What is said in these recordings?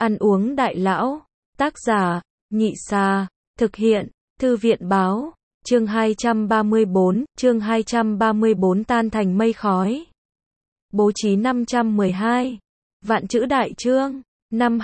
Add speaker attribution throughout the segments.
Speaker 1: Ăn uống đại lão. Tác giả, Nhị Sa. Thực hiện, Thư viện báo. Chương 234 tan thành mây khói. Bố trí 512. Vạn chữ đại chương. Năm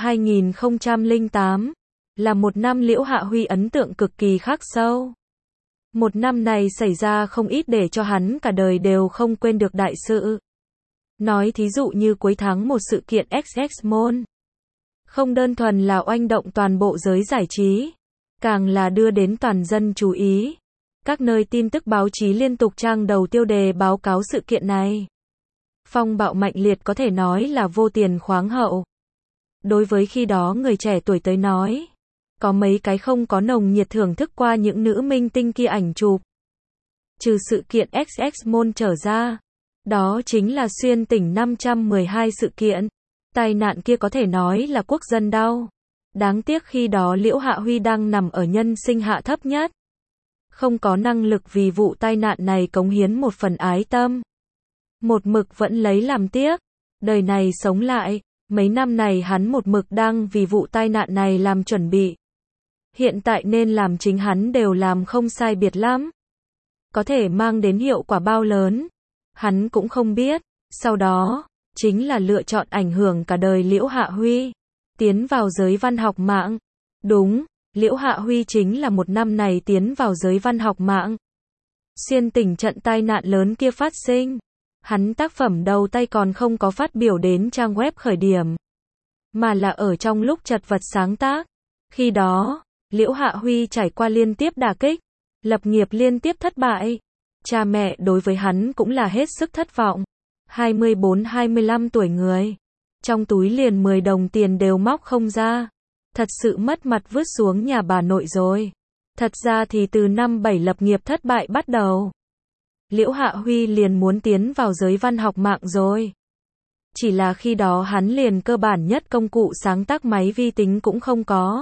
Speaker 1: 2008 là một năm Liễu Hạ Huy ấn tượng cực kỳ khắc sâu. Một năm này xảy ra không ít để cho hắn cả đời đều không quên được đại sự. Nói thí dụ như cuối tháng một sự kiện XX Mall. Không đơn thuần là oanh động toàn bộ giới giải trí, càng là đưa đến toàn dân chú ý. Các nơi tin tức báo chí liên tục trang đầu tiêu đề báo cáo sự kiện này. Phong bạo mạnh liệt có thể nói là vô tiền khoáng hậu. Đối với khi đó người trẻ tuổi tới nói, có mấy cái không có nồng nhiệt thưởng thức qua những nữ minh tinh kia ảnh chụp. Trừ sự kiện XX Mall trở ra, đó chính là xuyên tỉnh 512 sự kiện. Tai nạn kia có thể nói là quốc dân đau. Đáng tiếc khi đó Liễu Hạ Huy đang nằm ở nhân sinh hạ thấp nhất. Không có năng lực vì vụ tai nạn này cống hiến một phần ái tâm. Một mực vẫn lấy làm tiếc. Đời này sống lại, mấy năm này hắn một mực đang vì vụ tai nạn này làm chuẩn bị. Hiện tại nên làm chính hắn đều làm không sai biệt lắm. Có thể mang đến hiệu quả bao lớn, hắn cũng không biết. Sau đó, chính là lựa chọn ảnh hưởng cả đời Liễu Hạ Huy, tiến vào giới văn học mạng. Đúng, Liễu Hạ Huy chính là một năm này tiến vào giới văn học mạng. Xuyên tỉnh trận tai nạn lớn kia phát sinh, hắn tác phẩm đầu tay còn không có phát biểu đến trang web khởi điểm, mà là ở trong lúc chật vật sáng tác. Khi đó, Liễu Hạ Huy trải qua liên tiếp đả kích, lập nghiệp liên tiếp thất bại. Cha mẹ đối với hắn cũng là hết sức thất vọng. 24-25 tuổi người, trong túi liền 10 đồng tiền đều móc không ra. Thật sự mất mặt vứt xuống nhà bà nội rồi. Thật ra thì từ năm 7 lập nghiệp thất bại bắt đầu, Liễu Hạ Huy liền muốn tiến vào giới văn học mạng rồi. Chỉ là khi đó hắn liền cơ bản nhất công cụ sáng tác máy vi tính cũng không có.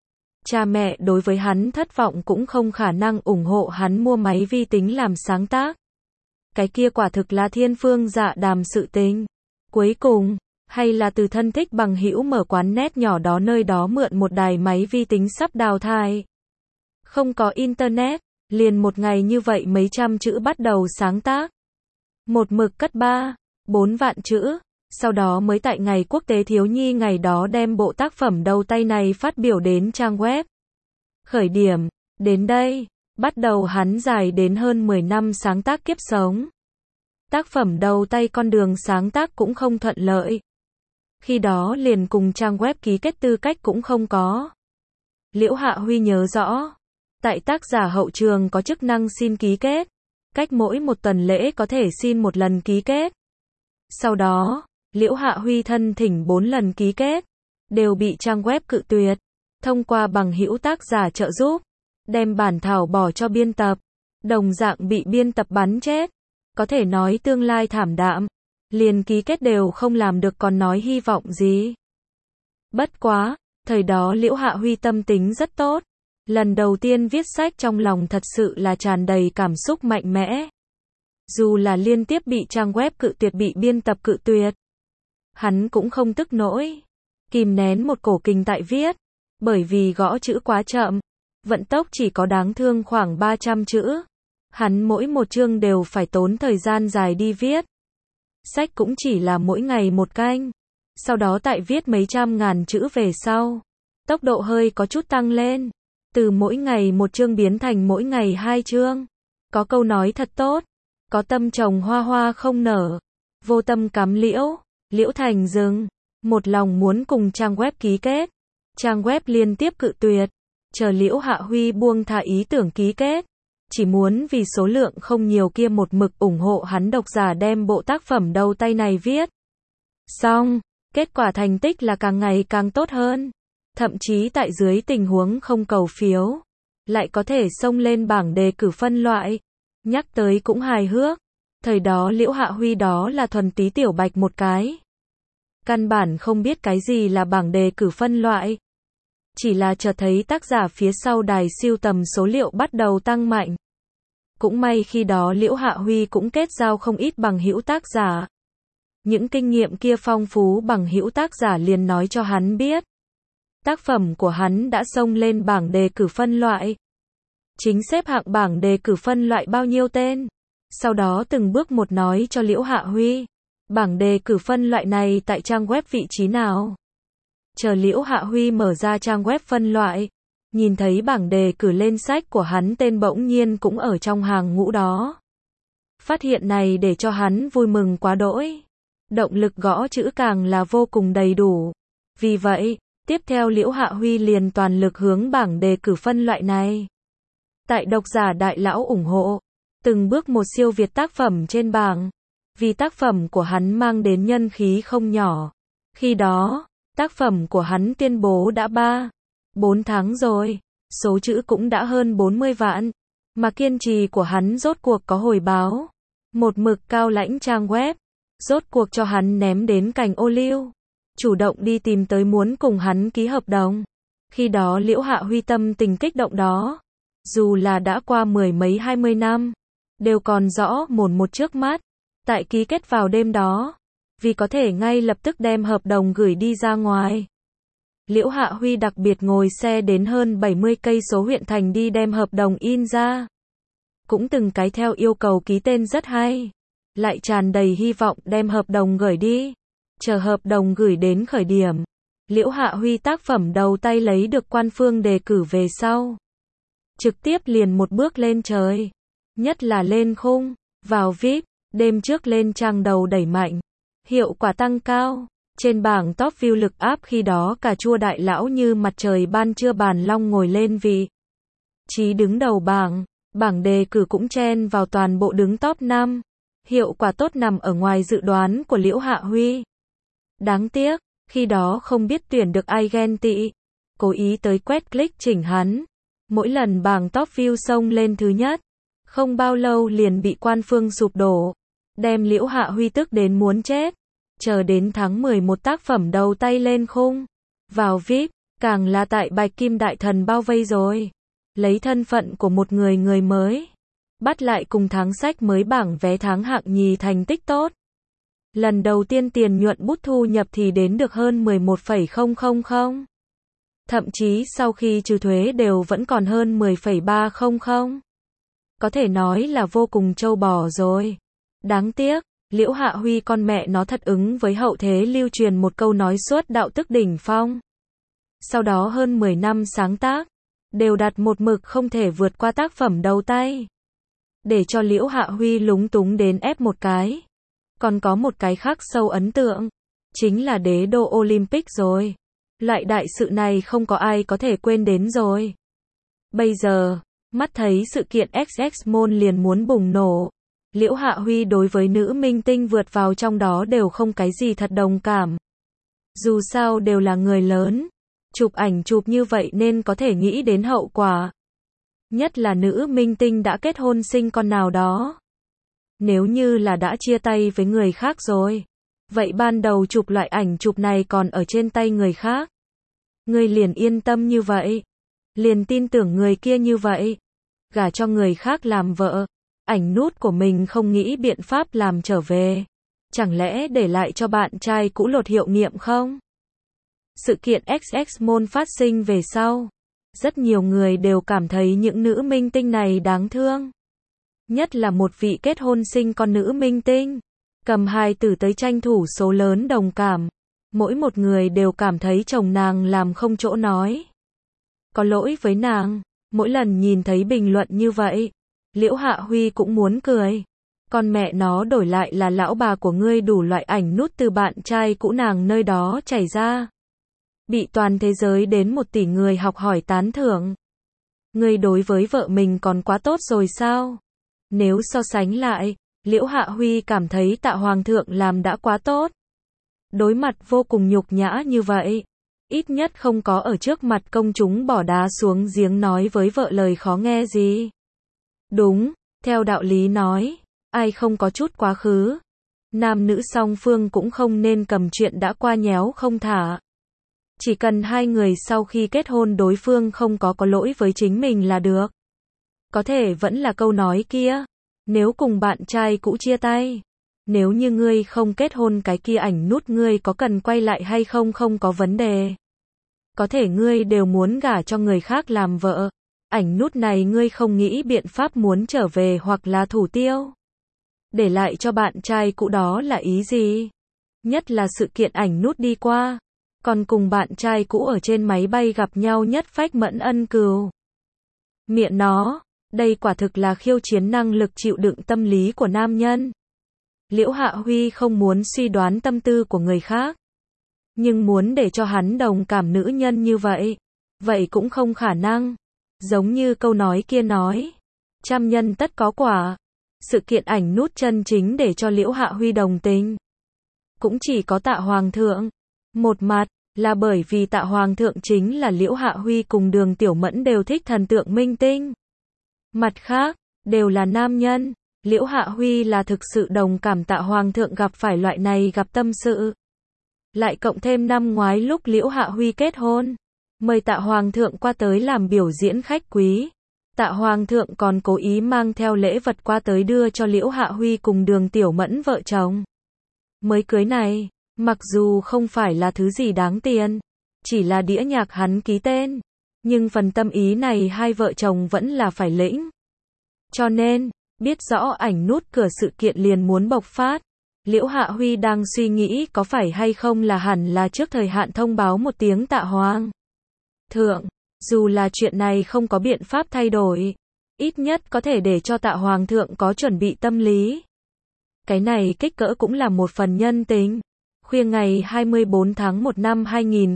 Speaker 1: Cha mẹ đối với hắn thất vọng cũng không khả năng ủng hộ hắn mua máy vi tính làm sáng tác. Cái kia quả thực là thiên phương dạ đàm sự tình. Cuối cùng, hay là từ thân thích bằng hữu mở quán net nhỏ đó nơi đó mượn một đài máy vi tính sắp đào thải. Không có internet, liền một ngày như vậy mấy trăm chữ bắt đầu sáng tác. Một mực cất 3-4 vạn chữ, sau đó mới tại ngày quốc tế thiếu nhi ngày đó đem bộ tác phẩm đầu tay này phát biểu đến trang web. Khởi điểm, đến đây, bắt đầu hắn dài đến hơn 10 năm sáng tác kiếp sống. Tác phẩm đầu tay con đường sáng tác cũng không thuận lợi. Khi đó liền cùng trang web ký kết tư cách cũng không có. Liễu Hạ Huy nhớ rõ, tại tác giả hậu trường có chức năng xin ký kết, cách mỗi một tuần lễ có thể xin một lần ký kết. Sau đó, Liễu Hạ Huy thân thỉnh 4 lần ký kết, đều bị trang web cự tuyệt. Thông qua bằng hữu tác giả trợ giúp, đem bản thảo bỏ cho biên tập, đồng dạng bị biên tập bắn chết. Có thể nói tương lai thảm đạm, liền ký kết đều không làm được còn nói hy vọng gì. Bất quá, thời đó Liễu Hạ Huy tâm tính rất tốt. Lần đầu tiên viết sách trong lòng thật sự là tràn đầy cảm xúc mạnh mẽ. Dù là liên tiếp bị trang web cự tuyệt bị biên tập cự tuyệt, hắn cũng không tức nổi. Kìm nén một cổ kình tại viết, bởi vì gõ chữ quá chậm, vận tốc chỉ có đáng thương khoảng 300 chữ. Hắn mỗi một chương đều phải tốn thời gian dài đi viết. Sách cũng chỉ là mỗi ngày một canh. Sau đó tại viết mấy trăm ngàn chữ về sau, tốc độ hơi có chút tăng lên. Từ mỗi ngày một chương biến thành mỗi ngày 2 chương. Có câu nói thật tốt, có tâm trồng hoa hoa không nở, vô tâm cắm liễu, liễu thành rừng. Một lòng muốn cùng trang web ký kết. Trang web liên tiếp cự tuyệt. Chờ Liễu Hạ Huy buông tha ý tưởng ký kết. Chỉ muốn vì số lượng không nhiều kia một mực ủng hộ hắn độc giả đem bộ tác phẩm đầu tay này viết. Xong, kết quả thành tích là càng ngày càng tốt hơn. Thậm chí tại dưới tình huống không cầu phiếu, lại có thể xông lên bảng đề cử phân loại. Nhắc tới cũng hài hước. Thời đó Liễu Hạ Huy đó là thuần tí tiểu bạch một cái. Căn bản không biết cái gì là bảng đề cử phân loại. Chỉ là chợt thấy tác giả phía sau đài sưu tầm số liệu bắt đầu tăng mạnh. Cũng may khi đó Liễu Hạ Huy cũng kết giao không ít bằng hữu tác giả. Những kinh nghiệm kia phong phú bằng hữu tác giả liền nói cho hắn biết, tác phẩm của hắn đã xông lên bảng đề cử phân loại. Chính xếp hạng bảng đề cử phân loại bao nhiêu tên. Sau đó từng bước một nói cho Liễu Hạ Huy. Bảng đề cử phân loại này tại trang web vị trí nào? Chờ Liễu Hạ Huy mở ra trang web phân loại. Nhìn thấy bảng đề cử lên sách của hắn tên bỗng nhiên cũng ở trong hàng ngũ đó. Phát hiện này để cho hắn vui mừng quá đỗi. Động lực gõ chữ càng là vô cùng đầy đủ. Vì vậy, tiếp theo Liễu Hạ Huy liền toàn lực hướng bảng đề cử phân loại này. Tại độc giả đại lão ủng hộ, từng bước một siêu việt tác phẩm trên bảng. Vì tác phẩm của hắn mang đến nhân khí không nhỏ. Khi đó, tác phẩm của hắn tuyên bố đã 4 tháng rồi, số chữ cũng đã hơn 40 vạn, mà kiên trì của hắn rốt cuộc có hồi báo. Một mực cao lãnh trang web, rốt cuộc cho hắn ném đến cành ô liu, chủ động đi tìm tới muốn cùng hắn ký hợp đồng. Khi đó Liễu Hạ Huy tâm tình kích động đó, dù là đã qua 10 mấy 20 năm, đều còn rõ mồn một trước mắt. Tại ký kết vào đêm đó, vì có thể ngay lập tức đem hợp đồng gửi đi ra ngoài. Liễu Hạ Huy đặc biệt ngồi xe đến hơn 70 cây số huyện thành đi đem hợp đồng in ra. Cũng từng cái theo yêu cầu ký tên rất hay. Lại tràn đầy hy vọng đem hợp đồng gửi đi. Chờ hợp đồng gửi đến khởi điểm. Liễu Hạ Huy tác phẩm đầu tay lấy được quan phương đề cử về sau. Trực tiếp liền một bước lên trời. Nhất là lên khung, vào VIP, đêm trước lên trang đầu đẩy mạnh. Hiệu quả tăng cao. Trên bảng top view lực áp khi đó cà chua đại lão như mặt trời ban trưa bàn long ngồi lên vị trí đứng đầu bảng. Bảng đề cử cũng chen vào toàn bộ đứng top 5. Hiệu quả tốt nằm ở ngoài dự đoán của Liễu Hạ Huy. Đáng tiếc, khi đó không biết tuyển được ai ghen tị. Cố ý tới quét click chỉnh hắn. Mỗi lần bảng top view xông lên thứ nhất. Không bao lâu liền bị quan phương sụp đổ. Đem Liễu Hạ Huy tức đến muốn chết. Chờ đến tháng 11 tác phẩm đầu tay lên khung. Vào VIP, càng là tại Bạch Kim Đại Thần bao vây rồi. Lấy thân phận của một người mới. Bắt lại cùng tháng sách mới bảng vé tháng hạng nhì thành tích tốt. Lần đầu tiên tiền nhuận bút thu nhập thì đến được hơn 11,000. Thậm chí sau khi trừ thuế đều vẫn còn hơn 10,300. Có thể nói là vô cùng trâu bò rồi. Đáng tiếc, Liễu Hạ Huy con mẹ nó thật ứng với hậu thế lưu truyền một câu nói suốt đạo tức đỉnh phong. Sau đó hơn 10 năm sáng tác, đều đặt một mực không thể vượt qua tác phẩm đầu tay. Để cho Liễu Hạ Huy lúng túng đến ép một cái. Còn có một cái khác sâu ấn tượng, chính là đế đô Olympic rồi. Loại đại sự này không có ai có thể quên đến rồi. Bây giờ, mắt thấy sự kiện XX Môn liền muốn bùng nổ. Liễu Hạ Huy đối với nữ minh tinh vượt vào trong đó đều không cái gì thật đồng cảm. Dù sao đều là người lớn. Chụp ảnh chụp như vậy nên có thể nghĩ đến hậu quả. Nhất là nữ minh tinh đã kết hôn sinh con nào đó. Nếu như là đã chia tay với người khác rồi. Vậy ban đầu chụp loại ảnh chụp này còn ở trên tay người khác. Người liền yên tâm như vậy. Liền tin tưởng người kia như vậy. Gả cho người khác làm vợ. Ảnh nút của mình không nghĩ biện pháp làm trở về. Chẳng lẽ để lại cho bạn trai cũ lột hiệu nghiệm không? Sự kiện XX Môn phát sinh về sau. Rất nhiều người đều cảm thấy những nữ minh tinh này đáng thương. Nhất là một vị kết hôn sinh con nữ minh tinh. Cầm hài tử tới tranh thủ số lớn đồng cảm. Mỗi một người đều cảm thấy chồng nàng làm không chỗ nói. Có lỗi với nàng. Mỗi lần nhìn thấy bình luận như vậy, Liễu Hạ Huy cũng muốn cười. Con mẹ nó đổi lại là lão bà của ngươi đủ loại ảnh nút từ bạn trai cũ nàng nơi đó chảy ra. Bị toàn thế giới đến 1 tỷ người học hỏi tán thưởng. Ngươi đối với vợ mình còn quá tốt rồi sao? Nếu so sánh lại, Liễu Hạ Huy cảm thấy Tạ Hoàng thượng làm đã quá tốt. Đối mặt vô cùng nhục nhã như vậy. Ít nhất không có ở trước mặt công chúng bỏ đá xuống giếng nói với vợ lời khó nghe gì. Đúng, theo đạo lý nói, ai không có chút quá khứ. Nam nữ song phương cũng không nên cầm chuyện đã qua nhéo không thả. Chỉ cần hai người sau khi kết hôn đối phương không có lỗi với chính mình là được. Có thể vẫn là câu nói kia. Nếu cùng bạn trai cũ chia tay. Nếu như ngươi không kết hôn cái kia ảnh nút ngươi có cần quay lại hay không không có vấn đề. có thể ngươi đều muốn gả cho người khác làm vợ. Ảnh nút này ngươi không nghĩ biện pháp muốn trở về hoặc là thủ tiêu. Để lại cho bạn trai cũ đó là ý gì? Nhất là sự kiện ảnh nút đi qua. Còn cùng bạn trai cũ ở trên máy bay gặp nhau nhất phách mẫn ân cừu. Miệng nó, đây quả thực là khiêu chiến năng lực chịu đựng tâm lý của nam nhân. Liễu Hạ Huy không muốn suy đoán tâm tư của người khác. Nhưng muốn để cho hắn đồng cảm nữ nhân như vậy cũng không khả năng. Giống như câu nói kia nói, trăm nhân tất có quả. Sự kiện ảnh nút chân chính để cho Liễu Hạ Huy đồng tình. Cũng chỉ có Tạ Hoàng thượng. Một mặt, là bởi vì Tạ Hoàng thượng chính là Liễu Hạ Huy cùng Đường Tiểu Mẫn đều thích thần tượng minh tinh. Mặt khác, đều là nam nhân. Liễu Hạ Huy là thực sự đồng cảm Tạ Hoàng thượng gặp phải loại này gặp tâm sự. Lại cộng thêm năm ngoái lúc Liễu Hạ Huy kết hôn, mời Tạ Hoàng thượng qua tới làm biểu diễn khách quý. Tạ Hoàng thượng còn cố ý mang theo lễ vật qua tới đưa cho Liễu Hạ Huy cùng Đường Tiểu Mẫn vợ chồng. Mới cưới này, mặc dù không phải là thứ gì đáng tiền, chỉ là đĩa nhạc hắn ký tên, nhưng phần tâm ý này hai vợ chồng vẫn là phải lĩnh. Cho nên, biết rõ ảnh nút cửa sự kiện liền muốn bộc phát. Liễu Hạ Huy đang suy nghĩ có phải hay không là hẳn là trước thời hạn thông báo một tiếng Tạ Hoàng thượng, dù là chuyện này không có biện pháp thay đổi, ít nhất có thể để cho Tạ Hoàng thượng có chuẩn bị tâm lý. Cái này kích cỡ cũng là một phần nhân tình. Khuya ngày 24 tháng 1 năm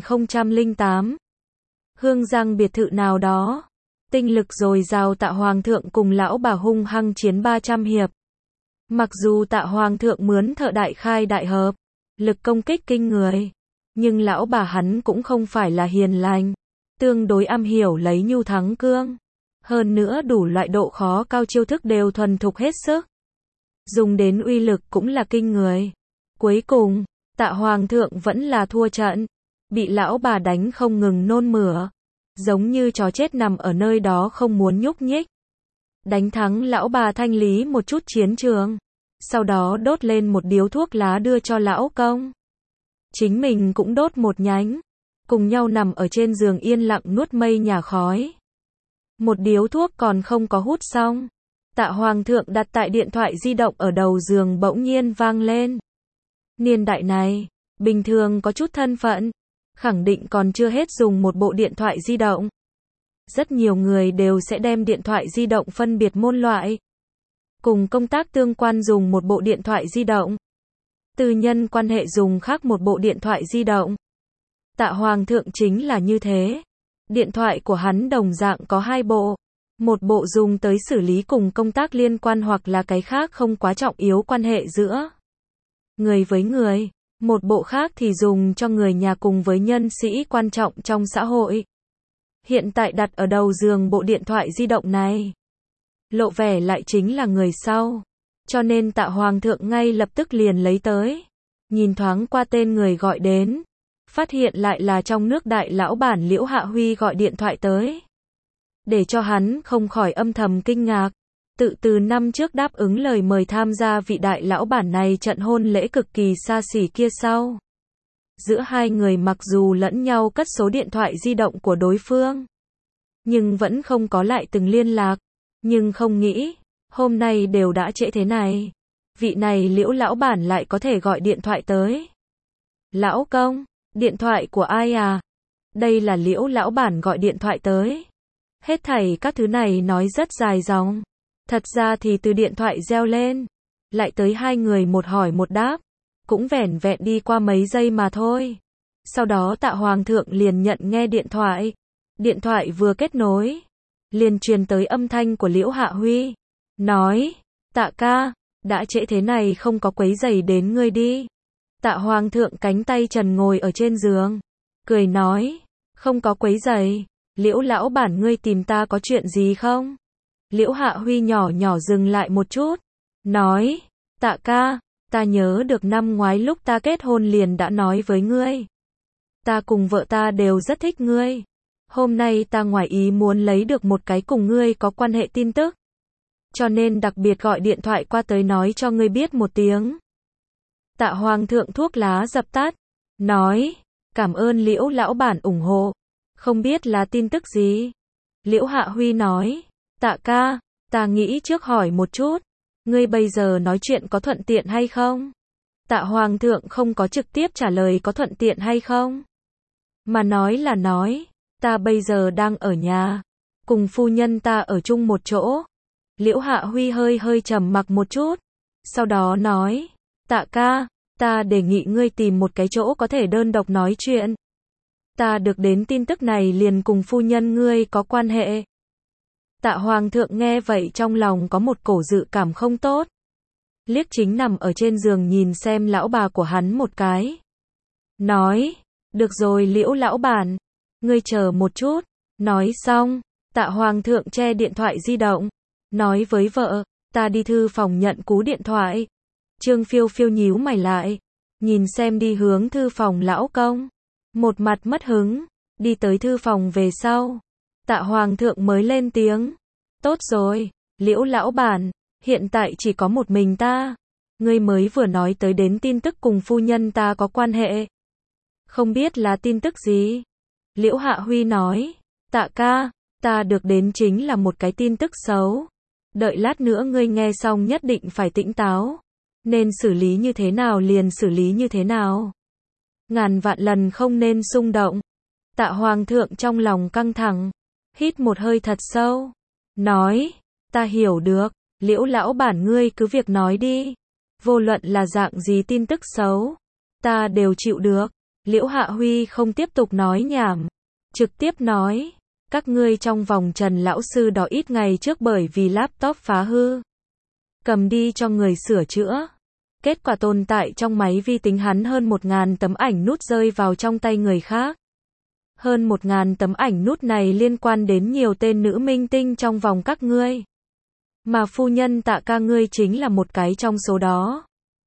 Speaker 1: 2008, Hương Giang biệt thự nào đó, tinh lực dồi dào Tạ Hoàng thượng cùng lão bà hung hăng chiến 300 hiệp. Mặc dù Tạ Hoàng thượng mướn thợ đại khai đại hợp, lực công kích kinh người, nhưng lão bà hắn cũng không phải là hiền lành, tương đối am hiểu lấy nhu thắng cương. Hơn nữa đủ loại độ khó cao chiêu thức đều thuần thục hết sức. Dùng đến uy lực cũng là kinh người. Cuối cùng, Tạ Hoàng thượng vẫn là thua trận, bị lão bà đánh không ngừng nôn mửa, giống như chó chết nằm ở nơi đó không muốn nhúc nhích. Đánh thắng lão bà thanh lý một chút chiến trường, sau đó đốt lên một điếu thuốc lá đưa cho lão công. Chính mình cũng đốt một nhánh, cùng nhau nằm ở trên giường yên lặng nuốt mây nhà khói. Một điếu thuốc còn không có hút xong, Tạ Hoàng thượng đặt tại điện thoại di động ở đầu giường bỗng nhiên vang lên. Niên đại này, bình thường có chút thân phận, khẳng định còn chưa hết dùng một bộ điện thoại di động. Rất nhiều người đều sẽ đem điện thoại di động phân biệt môn loại. Cùng công tác tương quan dùng một bộ điện thoại di động. Tư nhân quan hệ dùng khác một bộ điện thoại di động. Tạ Hoàng thượng chính là như thế. Điện thoại của hắn đồng dạng có hai bộ. Một bộ dùng tới xử lý cùng công tác liên quan hoặc là cái khác không quá trọng yếu quan hệ giữa người với người. Một bộ khác thì dùng cho người nhà cùng với nhân sĩ quan trọng trong xã hội. Hiện tại đặt ở đầu giường bộ điện thoại di động này, lộ vẻ lại chính là người sau. Cho nên Tạ Hoàng thượng ngay lập tức liền lấy tới. Nhìn thoáng qua tên người gọi đến, phát hiện lại là trong nước đại lão bản Liễu Hạ Huy gọi điện thoại tới. Để cho hắn không khỏi âm thầm kinh ngạc. Từ năm trước đáp ứng lời mời tham gia vị đại lão bản này trận hôn lễ cực kỳ xa xỉ kia sau. Giữa hai người mặc dù lẫn nhau cất số điện thoại di động của đối phương, nhưng vẫn không có lại từng liên lạc. Nhưng không nghĩ, hôm nay đều đã trễ thế này, vị này Liễu lão bản lại có thể gọi điện thoại tới. Lão công, điện thoại của ai à? Đây là Liễu lão bản gọi điện thoại tới. Hết thảy các thứ này nói rất dài dòng. Thật ra thì từ điện thoại reo lên, lại tới hai người một hỏi một đáp, cũng vẻn vẹn đi qua mấy giây mà thôi. Sau đó Tạ Hoàng thượng liền nhận nghe điện thoại. Điện thoại vừa kết nối, liền truyền tới âm thanh của Liễu Hạ Huy. Nói, Tạ ca, đã trễ thế này không có quấy rầy đến ngươi đi. Tạ Hoàng thượng cánh tay trần ngồi ở trên giường, cười nói, không có quấy rầy. Liễu lão bản ngươi tìm ta có chuyện gì không? Liễu Hạ Huy nhỏ nhỏ dừng lại một chút, nói, Tạ ca, ta nhớ được năm ngoái lúc ta kết hôn liền đã nói với ngươi. Ta cùng vợ ta đều rất thích ngươi. Hôm nay ta ngoài ý muốn lấy được một cái cùng ngươi có quan hệ tin tức. Cho nên đặc biệt gọi điện thoại qua tới nói cho ngươi biết một tiếng. Tạ Hoàng thượng thuốc lá dập tắt, nói, cảm ơn Liễu lão bản ủng hộ. Không biết là tin tức gì? Liễu Hạ Huy nói, Tạ ca, ta nghĩ trước hỏi một chút, ngươi bây giờ nói chuyện có thuận tiện hay không? Tạ Hoàng thượng không có trực tiếp trả lời có thuận tiện hay không, mà nói là nói, ta bây giờ đang ở nhà, cùng phu nhân ta ở chung một chỗ. Liễu Hạ Huy hơi trầm mặc một chút, sau đó nói, Tạ ca, ta đề nghị ngươi tìm một cái chỗ có thể đơn độc nói chuyện. Ta được đến tin tức này liền cùng phu nhân ngươi có quan hệ. Tạ Hoàng thượng nghe vậy trong lòng có một cổ dự cảm không tốt. Liếc chính nằm ở trên giường nhìn xem lão bà của hắn một cái. Nói, được rồi Liễu lão bản, ngươi chờ một chút. Nói xong, Tạ Hoàng thượng che điện thoại di động, nói với vợ, ta đi thư phòng nhận cú điện thoại. Trương Phiêu Phiêu nhíu mày lại, nhìn xem đi hướng thư phòng lão công, một mặt mất hứng, đi tới thư phòng về sau. Tạ Hoàng thượng mới lên tiếng, tốt rồi, Liễu lão bản, hiện tại chỉ có một mình ta, ngươi mới vừa nói tới đến tin tức cùng phu nhân ta có quan hệ. Không biết là tin tức gì? Liễu Hạ Huy nói, Tạ ca, ta được đến chính là một cái tin tức xấu. Đợi lát nữa ngươi nghe xong nhất định phải tỉnh táo. Nên xử lý như thế nào liền xử lý như thế nào. Ngàn vạn lần không nên xung động. Tạ Hoàng thượng trong lòng căng thẳng, hít một hơi thật sâu, nói, ta hiểu được, Liễu lão bản ngươi cứ việc nói đi. Vô luận là dạng gì tin tức xấu, ta đều chịu được. Liễu Hạ Huy không tiếp tục nói nhảm, trực tiếp nói, các ngươi trong vòng Trần lão sư đó ít ngày trước bởi vì laptop phá hư, cầm đi cho người sửa chữa. Kết quả tồn tại trong máy vi tính hắn hơn 1.000 tấm ảnh nút rơi vào trong tay người khác. Hơn 1.000 tấm ảnh nút này liên quan đến nhiều tên nữ minh tinh trong vòng các ngươi. Mà phu nhân Tạ ca ngươi chính là một cái trong số đó.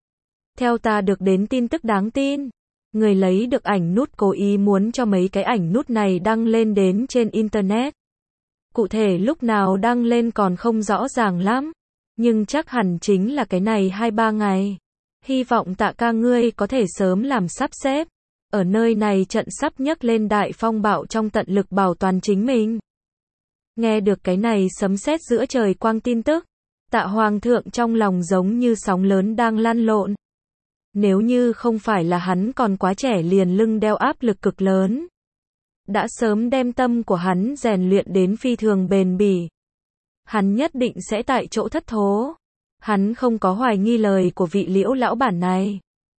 Speaker 1: Theo ta được đến tin tức đáng tin, người lấy được ảnh nút cố ý muốn cho mấy cái ảnh nút này đăng lên đến trên Internet. Cụ thể lúc nào đăng lên còn không rõ ràng lắm, nhưng chắc hẳn chính là cái này 2-3 ngày. Hy vọng Tạ ca ngươi có thể sớm làm sắp xếp. Ở nơi này trận sắp nhấc lên đại phong bạo trong tận lực bảo toàn chính mình. Nghe được cái này sấm sét giữa trời quang tin tức, Tạ Hoàng thượng trong lòng giống như sóng lớn đang lăn lộn. Nếu như không phải là hắn còn quá trẻ liền lưng đeo áp lực cực lớn, đã sớm đem tâm của hắn rèn luyện đến phi thường bền bỉ. Hắn nhất định sẽ tại chỗ thất thố. Hắn không có hoài nghi lời của vị Liễu lão bản này.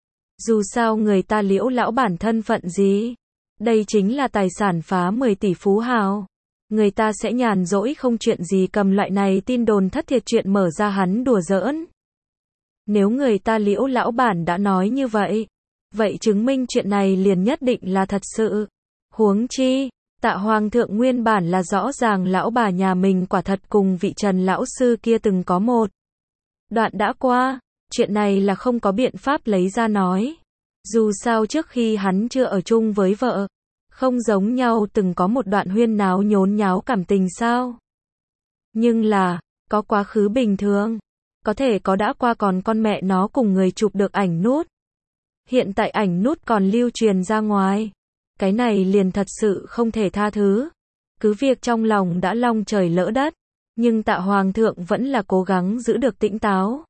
Speaker 1: Dù sao người ta Liễu lão bản thân phận gì? Đây chính là tài sản phá 10 tỷ phú hào. Người ta sẽ nhàn rỗi không chuyện gì cầm loại này tin đồn thất thiệt chuyện mở ra hắn đùa giỡn. Nếu người ta Liễu lão bản đã nói như vậy, vậy chứng minh chuyện này liền nhất định là thật sự. Huống chi, Tạ Hoàng thượng nguyên bản là rõ ràng lão bà nhà mình quả thật cùng vị Trần lão sư kia từng có một đoạn đã qua, chuyện này là không có biện pháp lấy ra nói. Dù sao trước khi hắn chưa ở chung với vợ, không giống nhau từng có một đoạn huyên náo nhốn nháo cảm tình sao. Nhưng là, có quá khứ bình thường, có thể có đã qua còn con mẹ nó cùng người chụp được ảnh nút. Hiện tại ảnh nút còn lưu truyền ra ngoài. Cái này liền thật sự không thể tha thứ. Cứ việc trong lòng đã long trời lỡ đất, nhưng Tạ Hoàng thượng vẫn là cố gắng giữ được tĩnh táo.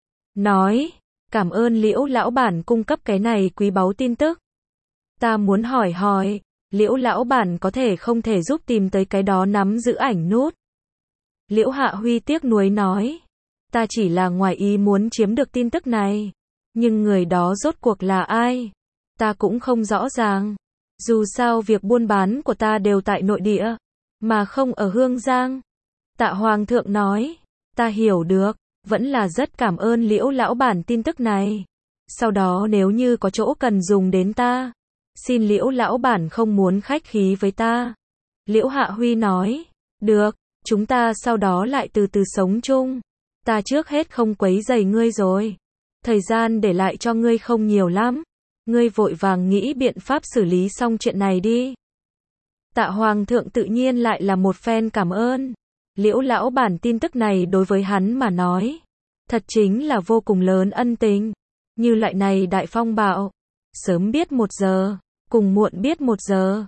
Speaker 1: Nói, cảm ơn Liễu lão bản cung cấp cái này quý báu tin tức. Ta muốn hỏi, Liễu lão bản có thể không thể giúp tìm tới cái đó nắm giữ ảnh nút. Liễu Hạ Huy tiếc nuối nói, ta chỉ là ngoài ý muốn chiếm được tin tức này, nhưng người đó rốt cuộc là ai? Ta cũng không rõ ràng. Dù sao việc buôn bán của ta đều tại nội địa, mà không ở Hương Giang. Tạ Hoàng thượng nói, ta hiểu được, vẫn là rất cảm ơn Liễu lão bản tin tức này. Sau đó nếu như có chỗ cần dùng đến ta, xin Liễu lão bản không muốn khách khí với ta. Liễu Hạ Huy nói, được, chúng ta sau đó lại từ từ sống chung. Ta trước hết không quấy rầy ngươi rồi. Thời gian để lại cho ngươi không nhiều lắm. Ngươi vội vàng nghĩ biện pháp xử lý xong chuyện này đi. Tạ Hoàng thượng tự nhiên lại là một phen cảm ơn. Liễu lão bản tin tức này đối với hắn mà nói, thật chính là vô cùng lớn ân tình. Như loại này đại phong bạo, sớm biết 1 giờ, cùng muộn biết 1 giờ,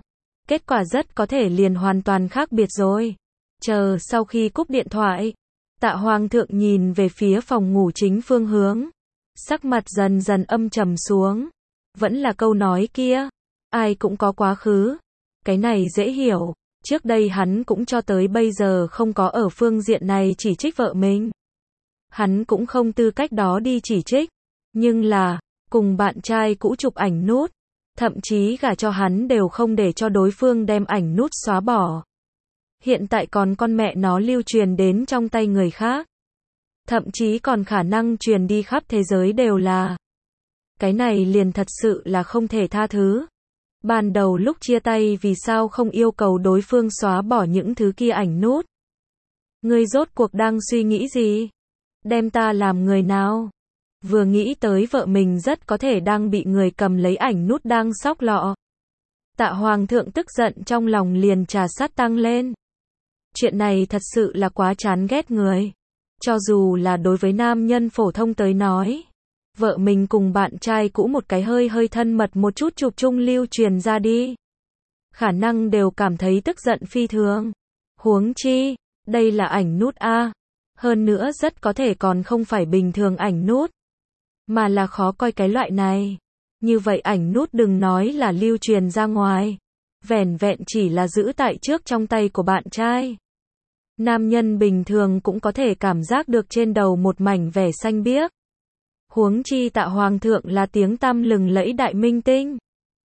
Speaker 1: Kết quả rất có thể liền hoàn toàn khác biệt rồi. Chờ sau khi cúp điện thoại, Tạ Hoàng thượng nhìn về phía phòng ngủ chính phương hướng. Sắc mặt dần dần âm trầm xuống. Vẫn là câu nói kia. Ai cũng có quá khứ. Cái này dễ hiểu. Trước đây hắn cũng cho tới bây giờ không có ở phương diện này chỉ trích vợ mình. Hắn cũng không tư cách đó đi chỉ trích. Nhưng là, cùng bạn trai cũ chụp ảnh nút. Thậm chí gả cho hắn đều không để cho đối phương đem ảnh nút xóa bỏ. Hiện tại còn con mẹ nó lưu truyền đến trong tay người khác. Thậm chí còn khả năng truyền đi khắp thế giới đều là. Cái này liền thật sự là không thể tha thứ. Ban đầu lúc chia tay vì sao không yêu cầu đối phương xóa bỏ những thứ kia ảnh nút? Ngươi rốt cuộc đang suy nghĩ gì? Đem ta làm người nào? Vừa nghĩ tới vợ mình rất có thể đang bị người cầm lấy ảnh nút đang xóc lọ. Tạ Hoàng thượng tức giận trong lòng liền trà sát tăng lên. Chuyện này thật sự là quá chán ghét người. Cho dù là đối với nam nhân phổ thông tới nói. Vợ mình cùng bạn trai cũ một cái hơi hơi thân mật một chút chụp chung lưu truyền ra đi. Khả năng đều cảm thấy tức giận phi thường. Huống chi, đây là ảnh nút A. Hơn nữa rất có thể còn không phải bình thường ảnh nút. Mà là khó coi cái loại này. Như vậy ảnh nút đừng nói là lưu truyền ra ngoài. Vẻn vẹn chỉ là giữ tại trước trong tay của bạn trai. Nam nhân bình thường cũng có thể cảm giác được trên đầu một mảnh vẻ xanh biếc. Huống chi Tạ Hoàng thượng là tiếng tăm lừng lẫy đại minh tinh.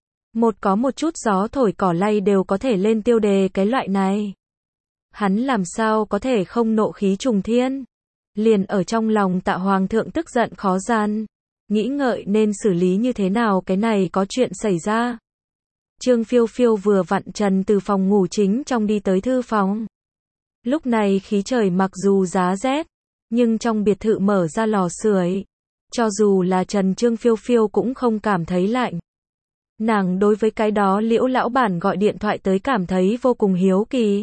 Speaker 1: Có một chút gió thổi cỏ lay đều có thể lên tiêu đề cái loại này. Hắn làm sao có thể không nộ khí trùng thiên. Liền ở trong lòng Tạ Hoàng thượng tức giận khó gian. Nghĩ ngợi nên xử lý như thế nào cái này có chuyện xảy ra. Trương Phiêu Phiêu vừa vặn trần từ phòng ngủ chính trong đi tới thư phòng. Lúc này khí trời mặc dù giá rét, nhưng trong biệt thự mở ra lò sưởi. Cho dù là Trương Phiêu Phiêu cũng không cảm thấy lạnh. Nàng đối với cái đó Liễu lão bản gọi điện thoại tới cảm thấy vô cùng hiếu kỳ.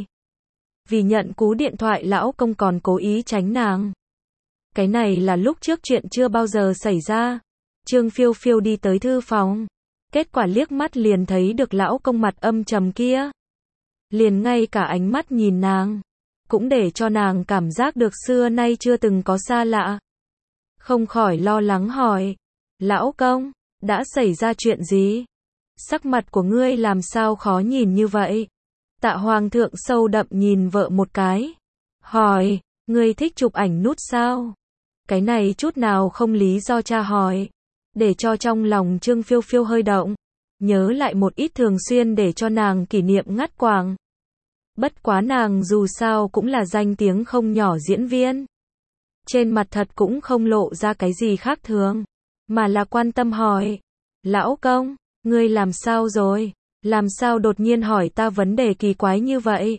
Speaker 1: Vì nhận cú điện thoại lão công còn cố ý tránh nàng. Cái này là lúc trước chuyện chưa bao giờ xảy ra. Trương Phiêu Phiêu đi tới thư phòng. Kết quả liếc mắt liền thấy được lão công mặt âm trầm kia. Liền ngay cả ánh mắt nhìn nàng. Cũng để cho nàng cảm giác được xưa nay chưa từng có xa lạ. Không khỏi lo lắng hỏi. Lão công, đã xảy ra chuyện gì? Sắc mặt của ngươi làm sao khó nhìn như vậy? Tạ Hoàng thượng sâu đậm nhìn vợ một cái. Hỏi, ngươi thích chụp ảnh nút sao? Cái này chút nào không lý do cha hỏi. Để cho trong lòng Trương Phiêu Phiêu hơi động. Nhớ lại một ít thường xuyên để cho nàng kỷ niệm ngắt quãng. Bất quá nàng dù sao cũng là danh tiếng không nhỏ diễn viên. Trên mặt thật cũng không lộ ra cái gì khác thường. Mà là quan tâm hỏi. Lão công, ngươi làm sao rồi? Làm sao đột nhiên hỏi ta vấn đề kỳ quái như vậy?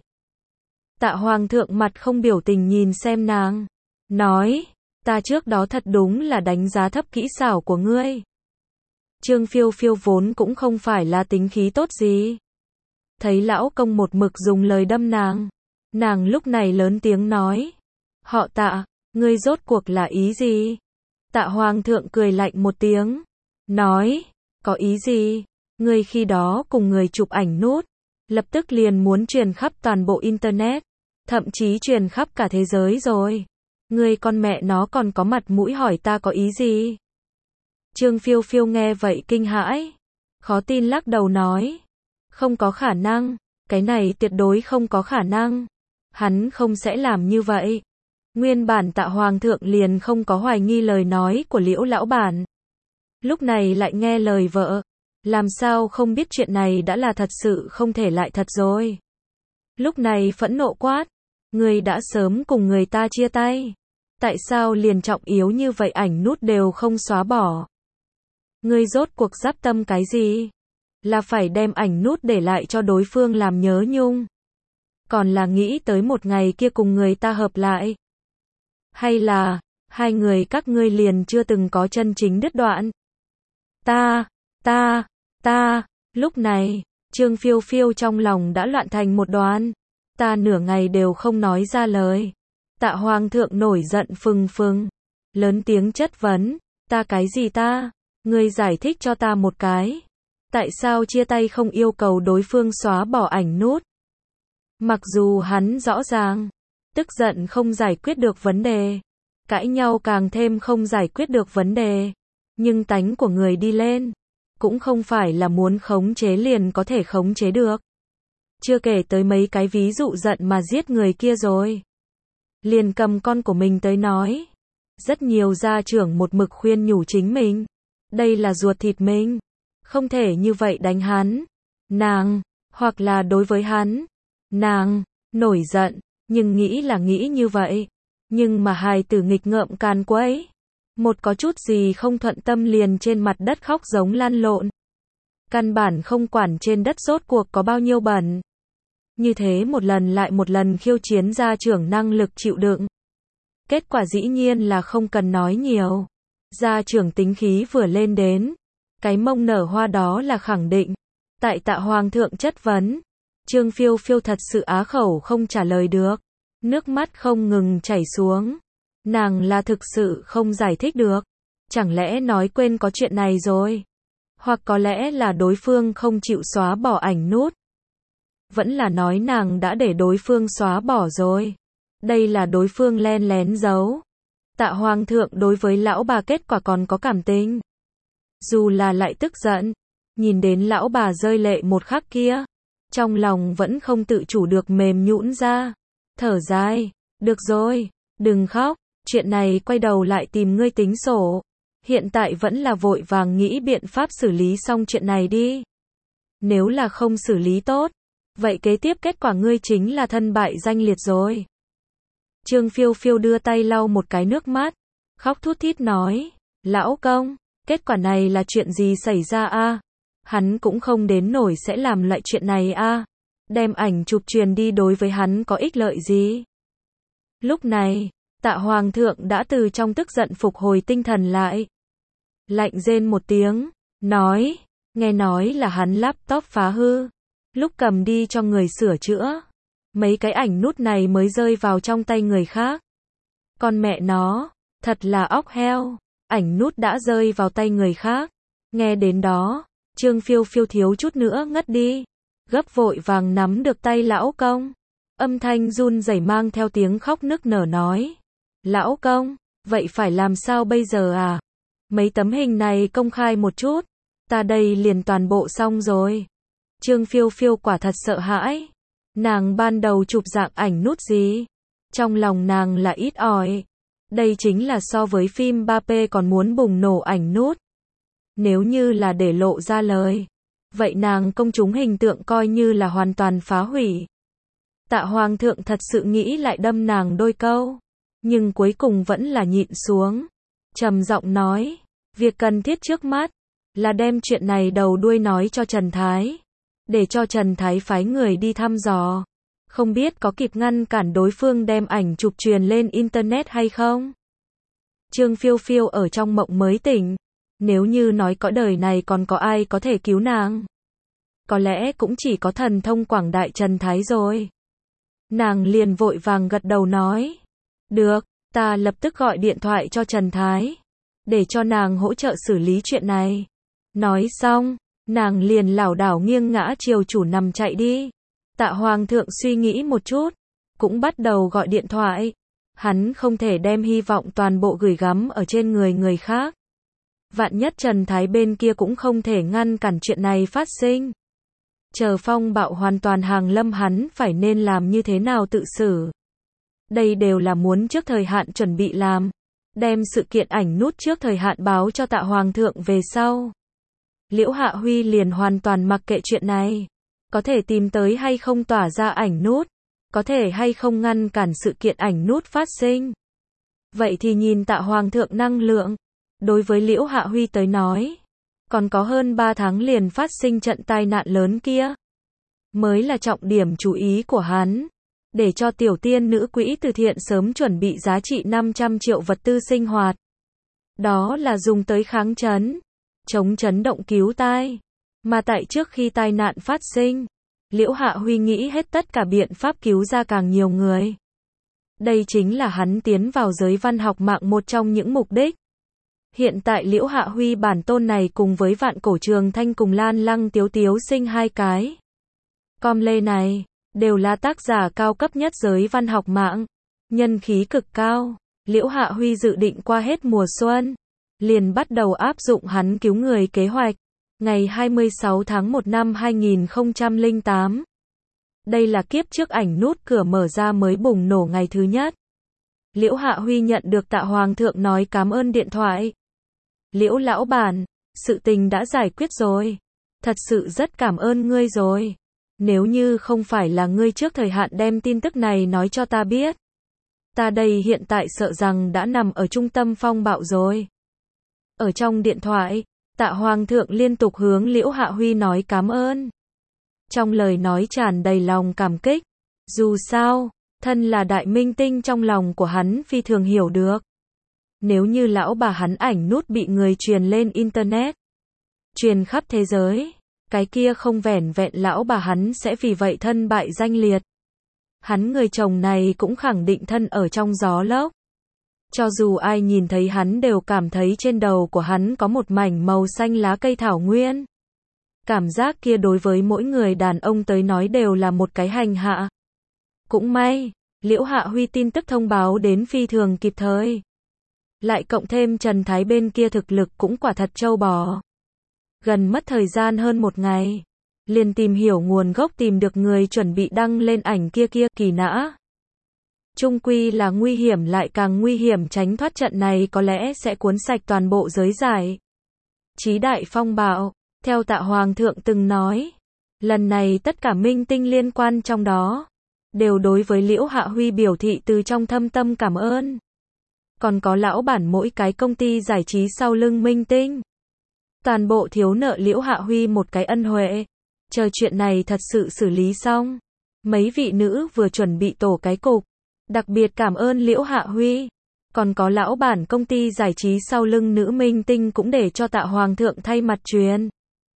Speaker 1: Tạ Hoàng thượng mặt không biểu tình nhìn xem nàng. Nói, ta trước đó thật đúng là đánh giá thấp kỹ xảo của ngươi. Trương Phiêu Phiêu vốn cũng không phải là tính khí tốt gì. Thấy lão công một mực dùng lời đâm nàng. Nàng lúc này lớn tiếng nói. Họ Tạ, ngươi rốt cuộc là ý gì? Tạ Hoàng thượng cười lạnh một tiếng. Nói, có ý gì? Ngươi khi đó cùng người chụp ảnh nút. Lập tức liền muốn truyền khắp toàn bộ Internet. Thậm chí truyền khắp cả thế giới rồi. Ngươi con mẹ nó còn có mặt mũi hỏi ta có ý gì? Trương Phiêu Phiêu nghe vậy kinh hãi. Khó tin lắc đầu nói. Không có khả năng. Cái này tuyệt đối không có khả năng. Hắn không sẽ làm như vậy. Nguyên bản Tạ Hoàng thượng liền không có hoài nghi lời nói của Liễu lão bản. Lúc này lại nghe lời vợ. Làm sao không biết chuyện này đã là thật sự không thể lại thật rồi. Lúc này phẫn nộ quát. Ngươi đã sớm cùng người ta chia tay. Tại sao liền trọng yếu như vậy ảnh nút đều không xóa bỏ? Ngươi rốt cuộc giáp tâm cái gì? Là phải đem ảnh nút để lại cho đối phương làm nhớ nhung? Còn là nghĩ tới một ngày kia cùng người ta hợp lại? Hay là, hai người các ngươi liền chưa từng có chân chính đứt đoạn? Lúc này, Trương Phiêu Phiêu trong lòng đã loạn thành một đoàn. Ta nửa ngày đều không nói ra lời. Tạ Hoàng thượng nổi giận phừng phừng. Lớn tiếng chất vấn. Ta cái gì ta? Ngươi giải thích cho ta một cái. Tại sao chia tay không yêu cầu đối phương xóa bỏ ảnh nút? Mặc dù hắn rõ ràng, tức giận không giải quyết được vấn đề, cãi nhau càng thêm không giải quyết được vấn đề, nhưng tánh của người đi lên, cũng không phải là muốn khống chế liền có thể khống chế được. Chưa kể tới mấy cái ví dụ giận mà giết người kia rồi. Liền cầm con của mình tới nói. Rất nhiều gia trưởng một mực khuyên nhủ chính mình. Đây là ruột thịt mình. Không thể như vậy đánh hắn. Nàng, hoặc là đối với hắn. Nàng, nổi giận, nhưng nghĩ là nghĩ như vậy. Nhưng mà hài tử nghịch ngợm càn quấy. Một có chút gì không thuận tâm liền trên mặt đất khóc giống lăn lộn. Căn bản không quản trên đất rốt cuộc có bao nhiêu bẩn. Như thế một lần lại một lần khiêu chiến gia trưởng năng lực chịu đựng. Kết quả dĩ nhiên là không cần nói nhiều. Gia trưởng tính khí vừa lên đến. Cái mông nở hoa đó là khẳng định. Tại Tạ Hoàng thượng chất vấn. Trương Phiêu Phiêu thật sự á khẩu không trả lời được. Nước mắt không ngừng chảy xuống. Nàng là thực sự không giải thích được. Chẳng lẽ nói quên có chuyện này rồi? Hoặc có lẽ là đối phương không chịu xóa bỏ ảnh nút. Vẫn là nói nàng đã để đối phương xóa bỏ rồi. Đây là đối phương len lén giấu. Tạ Hoàng thượng đối với lão bà kết quả còn có cảm tình. Dù là lại tức giận, nhìn đến lão bà rơi lệ một khắc kia, trong lòng vẫn không tự chủ được mềm nhũn ra. Thở dài, được rồi, đừng khóc, chuyện này quay đầu lại tìm ngươi tính sổ. Hiện tại vẫn là vội vàng nghĩ biện pháp xử lý xong chuyện này đi. Nếu là không xử lý tốt, vậy kế tiếp kết quả ngươi chính là thân bại danh liệt rồi. Trương Phiêu Phiêu đưa tay lau một cái nước mắt, khóc thút thít nói, lão công, kết quả này là chuyện gì xảy ra a? Hắn cũng không đến nổi sẽ làm loại chuyện này a. Đem ảnh chụp truyền đi đối với hắn có ích lợi gì? Lúc này, Tạ Hoàng thượng đã từ trong tức giận phục hồi tinh thần lại. Lạnh rên một tiếng, nói, nghe nói là hắn laptop phá hư. Lúc cầm đi cho người sửa chữa, mấy cái ảnh nút này mới rơi vào trong tay người khác. Con mẹ nó, thật là óc heo, ảnh nút đã rơi vào tay người khác. Nghe đến đó, Trương Phiêu Phiêu thiếu chút nữa ngất đi, gấp vội vàng nắm được tay lão công. Âm thanh run rẩy mang theo tiếng khóc nức nở nói, lão công, vậy phải làm sao bây giờ à? Mấy tấm hình này công khai một chút, ta đây liền toàn bộ xong rồi. Trương Phiêu Phiêu quả thật sợ hãi. Nàng ban đầu chụp dạng ảnh nút gì? Trong lòng nàng là ít ỏi. Đây chính là so với phim 3P còn muốn bùng nổ ảnh nút. Nếu như là để lộ ra lời, vậy nàng công chúng hình tượng coi như là hoàn toàn phá hủy. Tạ Hoàng thượng thật sự nghĩ lại đâm nàng đôi câu, nhưng cuối cùng vẫn là nhịn xuống. Trầm giọng nói, việc cần thiết trước mắt là đem chuyện này đầu đuôi nói cho Trần Thái, để cho Trần Thái phái người đi thăm dò. Không biết có kịp ngăn cản đối phương đem ảnh chụp truyền lên internet hay không? Trương Phiêu Phiêu ở trong mộng mới tỉnh. Nếu như nói cõi đời này còn có ai có thể cứu nàng, có lẽ cũng chỉ có thần thông quảng đại Trần Thái rồi. Nàng liền vội vàng gật đầu nói, được, ta lập tức gọi điện thoại cho Trần Thái, để cho nàng hỗ trợ xử lý chuyện này. Nói xong, nàng liền lảo đảo nghiêng ngã chiều chủ nằm chạy đi. Tạ Hoàng thượng suy nghĩ một chút, cũng bắt đầu gọi điện thoại. Hắn không thể đem hy vọng toàn bộ gửi gắm ở trên người khác. Vạn nhất Trần Thái bên kia cũng không thể ngăn cản chuyện này phát sinh. Chờ phong bạo hoàn toàn hàng lâm hắn phải nên làm như thế nào tự xử. Đây đều là muốn trước thời hạn chuẩn bị làm. Đem sự kiện ảnh nút trước thời hạn báo cho Tạ Hoàng thượng về sau. Liễu Hạ Huy liền hoàn toàn mặc kệ chuyện này. Có thể tìm tới hay không tỏa ra ảnh nút. Có thể hay không ngăn cản sự kiện ảnh nút phát sinh. Vậy thì nhìn Tạ Hoàng thượng năng lượng. Đối với Liễu Hạ Huy tới nói, còn có hơn 3 tháng liền phát sinh trận tai nạn lớn kia. Mới là trọng điểm chú ý của hắn. Để cho tiểu tiên nữ quỹ từ thiện sớm chuẩn bị giá trị 500 triệu vật tư sinh hoạt. Đó là dùng tới kháng chấn, chống chấn động cứu tai. Mà tại trước khi tai nạn phát sinh, Liễu Hạ Huy nghĩ hết tất cả biện pháp cứu ra càng nhiều người. Đây chính là hắn tiến vào giới văn học mạng một trong những mục đích. Hiện tại Liễu Hạ Huy bản tôn này cùng với Vạn Cổ Trường Thanh cùng Lan Lăng Tiếu Tiếu sinh hai cái com lê này, đều là tác giả cao cấp nhất giới văn học mạng, nhân khí cực cao. Liễu Hạ Huy dự định qua hết mùa xuân, liền bắt đầu áp dụng hắn cứu người kế hoạch. Ngày 26 tháng 1 năm 2008. Đây là kiếp trước ảnh nút cửa mở ra mới bùng nổ ngày thứ nhất. Liễu Hạ Huy nhận được Tạ Hoàng thượng nói cảm ơn điện thoại. Liễu lão bản, sự tình đã giải quyết rồi. Thật sự rất cảm ơn ngươi rồi. Nếu như không phải là ngươi trước thời hạn đem tin tức này nói cho ta biết, ta đây hiện tại sợ rằng đã nằm ở trung tâm phong bạo rồi. Ở trong điện thoại, Tạ Hoàng thượng liên tục hướng Liễu Hạ Huy nói cảm ơn. Trong lời nói tràn đầy lòng cảm kích. Dù sao, thân là đại minh tinh trong lòng của hắn phi thường hiểu được. Nếu như lão bà hắn ảnh nút bị người truyền lên internet, truyền khắp thế giới, cái kia không vẻn vẹn lão bà hắn sẽ vì vậy thân bại danh liệt. Hắn người chồng này cũng khẳng định thân ở trong gió lốc. Cho dù ai nhìn thấy hắn đều cảm thấy trên đầu của hắn có một mảnh màu xanh lá cây thảo nguyên. Cảm giác kia đối với mỗi người đàn ông tới nói đều là một cái hành hạ. Cũng may, Liễu Hạ Huy tin tức thông báo đến phi thường kịp thời. Lại cộng thêm Trần Thái bên kia thực lực cũng quả thật trâu bò. Gần mất thời gian hơn một ngày, liền tìm hiểu nguồn gốc tìm được người chuẩn bị đăng lên ảnh kia kỳ nã. Chung quy là nguy hiểm lại càng nguy hiểm, tránh thoát trận này có lẽ sẽ cuốn sạch toàn bộ giới giải trí đại phong bạo. Theo Tạ Hoàng thượng từng nói, lần này tất cả minh tinh liên quan trong đó, đều đối với Liễu Hạ Huy biểu thị từ trong thâm tâm cảm ơn. Còn có lão bản mỗi cái công ty giải trí sau lưng minh tinh. Toàn bộ thiếu nợ Liễu Hạ Huy một cái ân huệ. Chờ chuyện này thật sự xử lý xong, mấy vị nữ vừa chuẩn bị tổ cái cục. Đặc biệt cảm ơn Liễu Hạ Huy. Còn có lão bản công ty giải trí sau lưng nữ minh tinh cũng để cho Tạ Hoàng thượng thay mặt truyền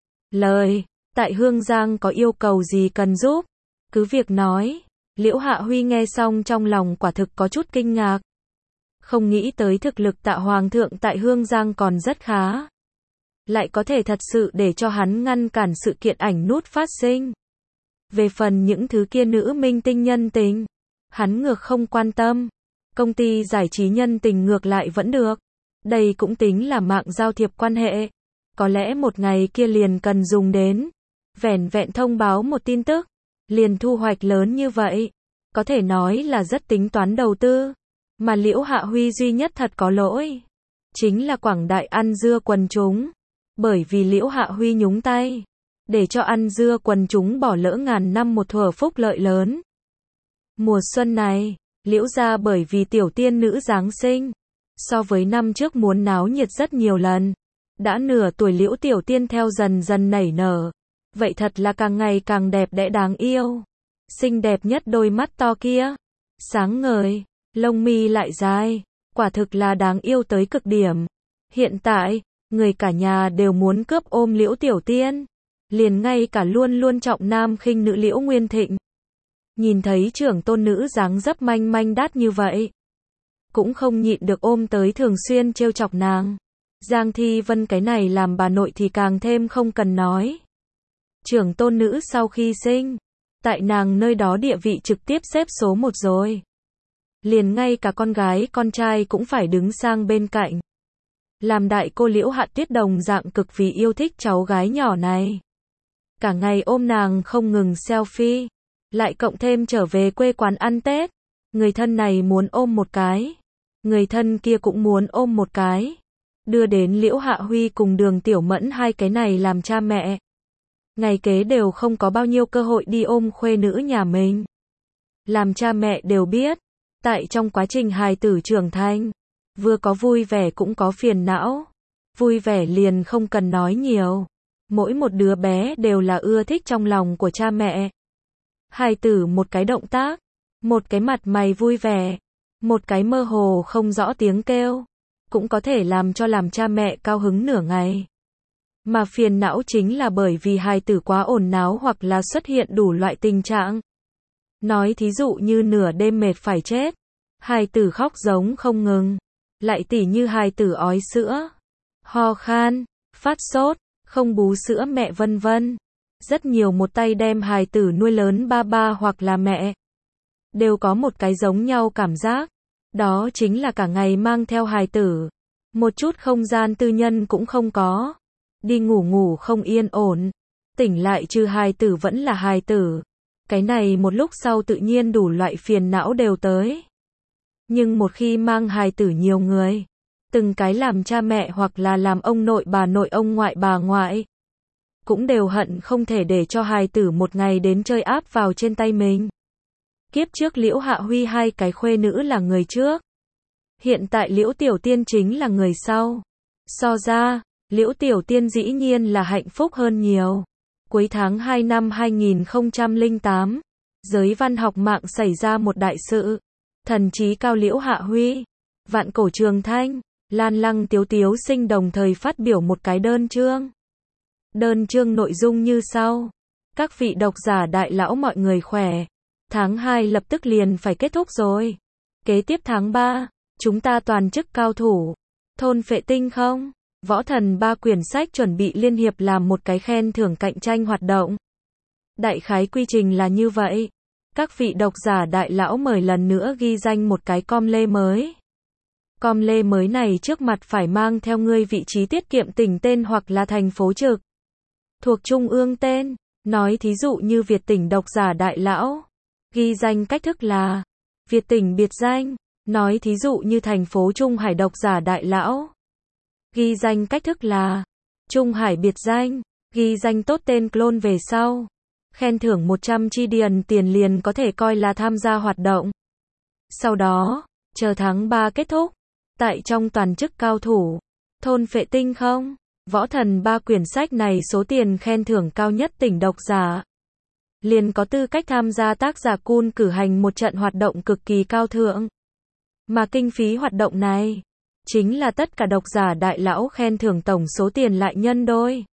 Speaker 1: lời. Tại Hương Giang có yêu cầu gì cần giúp, cứ việc nói. Liễu Hạ Huy nghe xong trong lòng quả thực có chút kinh ngạc. Không nghĩ tới thực lực Tạ Hoàng thượng tại Hương Giang còn rất khá. Lại có thể thật sự để cho hắn ngăn cản sự kiện ảnh nút phát sinh. Về phần những thứ kia nữ minh tinh nhân tình, hắn ngược không quan tâm. Công ty giải trí nhân tình ngược lại vẫn được. Đây cũng tính là mạng giao thiệp quan hệ. Có lẽ một ngày kia liền cần dùng đến. Vẻn vẹn thông báo một tin tức, liền thu hoạch lớn như vậy. Có thể nói là rất tính toán đầu tư. Mà Liễu Hạ Huy duy nhất thật có lỗi, chính là quảng đại ăn dưa quần chúng. Bởi vì Liễu Hạ Huy nhúng tay, để cho ăn dưa quần chúng bỏ lỡ ngàn năm một thuở phúc lợi lớn. Mùa xuân này, Liễu gia bởi vì tiểu tiên nữ Giáng sinh, so với năm trước muốn náo nhiệt rất nhiều lần. Đã nửa tuổi Liễu tiểu tiên theo dần dần nảy nở. Vậy thật là càng ngày càng đẹp đẽ đáng yêu. Xinh đẹp nhất đôi mắt to kia, sáng ngời, lông mi lại dài, quả thực là đáng yêu tới cực điểm. Hiện tại, người cả nhà đều muốn cướp ôm Liễu tiểu tiên. Liền ngay cả luôn luôn trọng nam khinh nữ Liễu Nguyên Thịnh, nhìn thấy trưởng tôn nữ dáng dấp manh manh đát như vậy, cũng không nhịn được ôm tới thường xuyên trêu chọc nàng. Giang Thi Vân cái này làm bà nội thì càng thêm không cần nói. Trưởng tôn nữ sau khi sinh, tại nàng nơi đó địa vị trực tiếp xếp số 1 rồi. Liền ngay cả con gái con trai cũng phải đứng sang bên cạnh. Làm đại cô Liễu Hạ Tuyết đồng dạng cực vì yêu thích cháu gái nhỏ này. Cả ngày ôm nàng không ngừng selfie. Lại cộng thêm trở về quê quán ăn Tết. Người thân này muốn ôm một cái, người thân kia cũng muốn ôm một cái. Đưa đến Liễu Hạ Huy cùng Đường Tiểu Mẫn hai cái này làm cha mẹ. Ngày kế đều không có bao nhiêu cơ hội đi ôm khuê nữ nhà mình. Làm cha mẹ đều biết, tại trong quá trình hài tử trưởng thành, vừa có vui vẻ cũng có phiền não. Vui vẻ liền không cần nói nhiều. Mỗi một đứa bé đều là ưa thích trong lòng của cha mẹ. Hài tử một cái động tác, một cái mặt mày vui vẻ, một cái mơ hồ không rõ tiếng kêu, cũng có thể làm cha mẹ cao hứng nửa ngày. Mà phiền não chính là bởi vì hài tử quá ồn náo hoặc là xuất hiện đủ loại tình trạng. Nói thí dụ như nửa đêm mệt phải chết, hài tử khóc giống không ngừng. Lại tỉ như hài tử ói sữa, ho khan, phát sốt, không bú sữa mẹ vân vân. Rất nhiều một tay đem hài tử nuôi lớn ba ba hoặc là mẹ. Đều có một cái giống nhau cảm giác. Đó chính là cả ngày mang theo hài tử. Một chút không gian tư nhân cũng không có. Đi ngủ ngủ không yên ổn. Tỉnh lại trừ hài tử vẫn là hài tử. Cái này một lúc sau tự nhiên đủ loại phiền não đều tới. Nhưng một khi mang hài tử nhiều người, từng cái làm cha mẹ hoặc là làm ông nội bà nội ông ngoại bà ngoại, cũng đều hận không thể để cho hài tử một ngày đến chơi áp vào trên tay mình. Kiếp trước Liễu Hạ Huy hai cái khuê nữ là người trước. Hiện tại Liễu Tiểu Tiên chính là người sau. So ra, Liễu Tiểu Tiên dĩ nhiên là hạnh phúc hơn nhiều. Cuối tháng 2 năm 2008, giới văn học mạng xảy ra một đại sự. Thần trí cao Liễu Hạ Huy, Vạn Cổ Trường Thanh, Lan Lăng Tiếu Tiếu Sinh đồng thời phát biểu một cái đơn chương. Đơn chương nội dung như sau. Các vị độc giả đại lão mọi người khỏe. Tháng 2 lập tức liền phải kết thúc rồi. Kế tiếp tháng 3, chúng ta toàn chức cao thủ. Thôn phệ tinh không? Võ thần 3 quyển sách chuẩn bị liên hiệp làm một cái khen thưởng cạnh tranh hoạt động. Đại khái quy trình là như vậy. Các vị độc giả đại lão mời lần nữa ghi danh một cái com lê mới. Com lê mới này trước mặt phải mang theo ngươi vị trí tiết kiệm tỉnh tên hoặc là thành phố trực. Thuộc trung ương tên. Nói thí dụ như Việt tỉnh độc giả đại lão. Ghi danh cách thức là Việt tỉnh biệt danh. Nói thí dụ như thành phố Trung Hải độc giả đại lão. Ghi danh cách thức là Trung Hải biệt danh. Ghi danh tốt tên clone về sau. Khen thưởng 100 chi điền tiền liền có thể coi là tham gia hoạt động. Sau đó, chờ tháng 3 kết thúc. Tại trong toàn chức cao thủ. Thôn phệ tinh không? Võ thần 3 quyển sách này số tiền khen thưởng cao nhất tỉnh độc giả. Liền có tư cách tham gia tác giả cool cử hành một trận hoạt động cực kỳ cao thượng. Mà kinh phí hoạt động này, chính là tất cả độc giả đại lão khen thưởng tổng số tiền lại nhân đôi.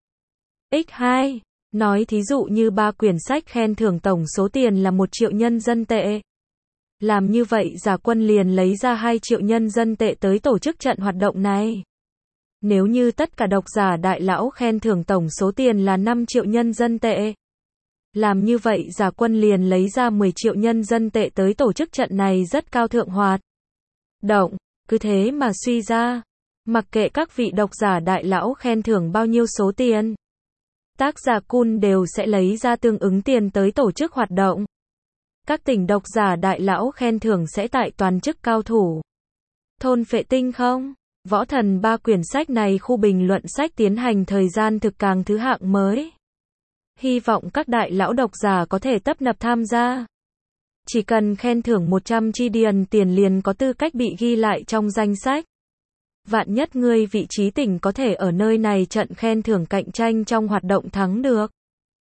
Speaker 1: X2, nói thí dụ như 3 quyển sách khen thưởng tổng số tiền là 1 triệu nhân dân tệ. Làm như vậy giả quân liền lấy ra 2 triệu nhân dân tệ tới tổ chức trận hoạt động này. Nếu như tất cả độc giả đại lão khen thưởng tổng số tiền là 5 triệu nhân dân tệ. Làm như vậy giả quân liền lấy ra 10 triệu nhân dân tệ tới tổ chức trận này rất cao thượng hoạt động. Cứ thế mà suy ra, mặc kệ các vị độc giả đại lão khen thưởng bao nhiêu số tiền, tác giả cool đều sẽ lấy ra tương ứng tiền tới tổ chức hoạt động. Các tỉnh độc giả đại lão khen thưởng sẽ tại toàn chức cao thủ. Thôn phệ tinh không? Võ thần 3 quyển sách này khu bình luận sách tiến hành thời gian thực càng thứ hạng mới. Hy vọng các đại lão độc giả có thể tấp nập tham gia. Chỉ cần khen thưởng 100 chi điền tiền liền có tư cách bị ghi lại trong danh sách. Vạn nhất ngươi vị trí tỉnh có thể ở nơi này trận khen thưởng cạnh tranh trong hoạt động thắng được.